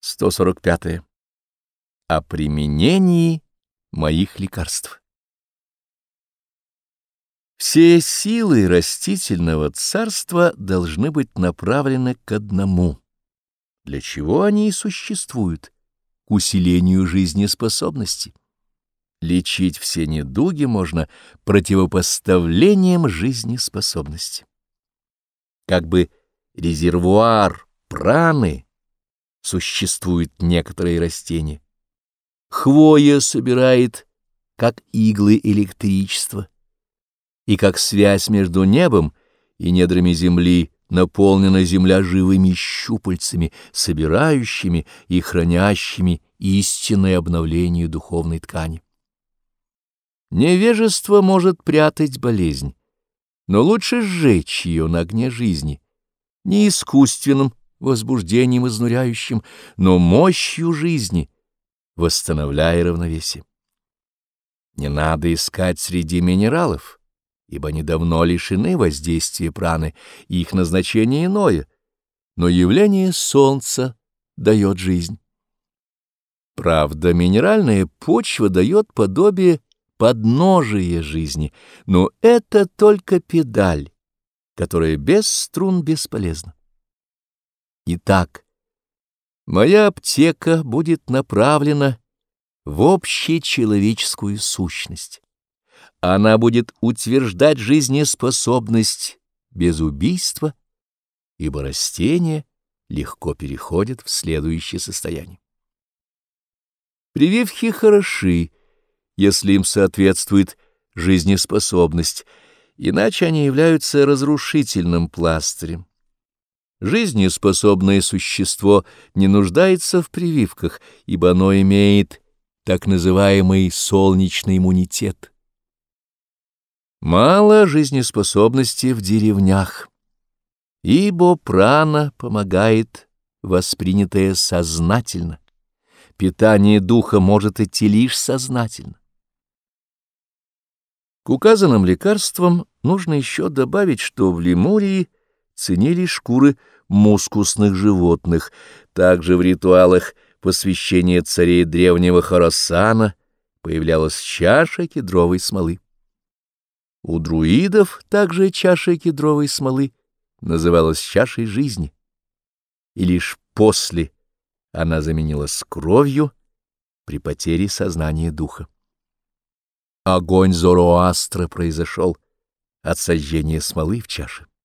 145. О применении моих лекарств. Все силы растительного царства должны быть направлены к одному, для чего они и существуют, к усилению жизнеспособности. Лечить все недуги можно противопоставлением жизнеспособности. Как бы резервуар праны существуют некоторые растения. Хвоя собирает, как иглы, электричество, и как связь между небом и недрами земли наполнена земля живыми щупальцами, собирающими и хранящими истинное обновление духовной ткани. Невежество может прятать болезнь, но лучше сжечь ее на огне жизни, не искусственным возбуждением изнуряющим, но мощью жизни, восстановляя равновесие. Не надо искать среди минералов, ибо они давно лишены воздействия праны, и их назначение иное, но явление солнца дает жизнь. Правда, минеральная почва дает подобие подножия жизни, но это только педаль, которая без струн бесполезна. Итак, моя аптека будет направлена в общечеловеческую сущность. Она будет утверждать жизнеспособность без убийства, ибо растения легко переходят в следующее состояние. Прививки хороши, если им соответствует жизнеспособность, иначе они являются разрушительным пластырем. Жизнеспособное существо не нуждается в прививках, ибо оно имеет так называемый солнечный иммунитет. Мало жизнеспособности в деревнях, ибо прана помогает воспринятое сознательно. Питание духа может идти лишь сознательно. К указанным лекарствам нужно еще добавить, что в Лемурии ценили шкуры мускусных животных. Также в ритуалах посвящения царей древнего Хорасана появлялась чаша кедровой смолы. У друидов также чаша кедровой смолы называлась чашей жизни, и лишь после она заменилась кровью при потере сознания духа. Огонь Зороастра произошел от сожжения смолы в чаше.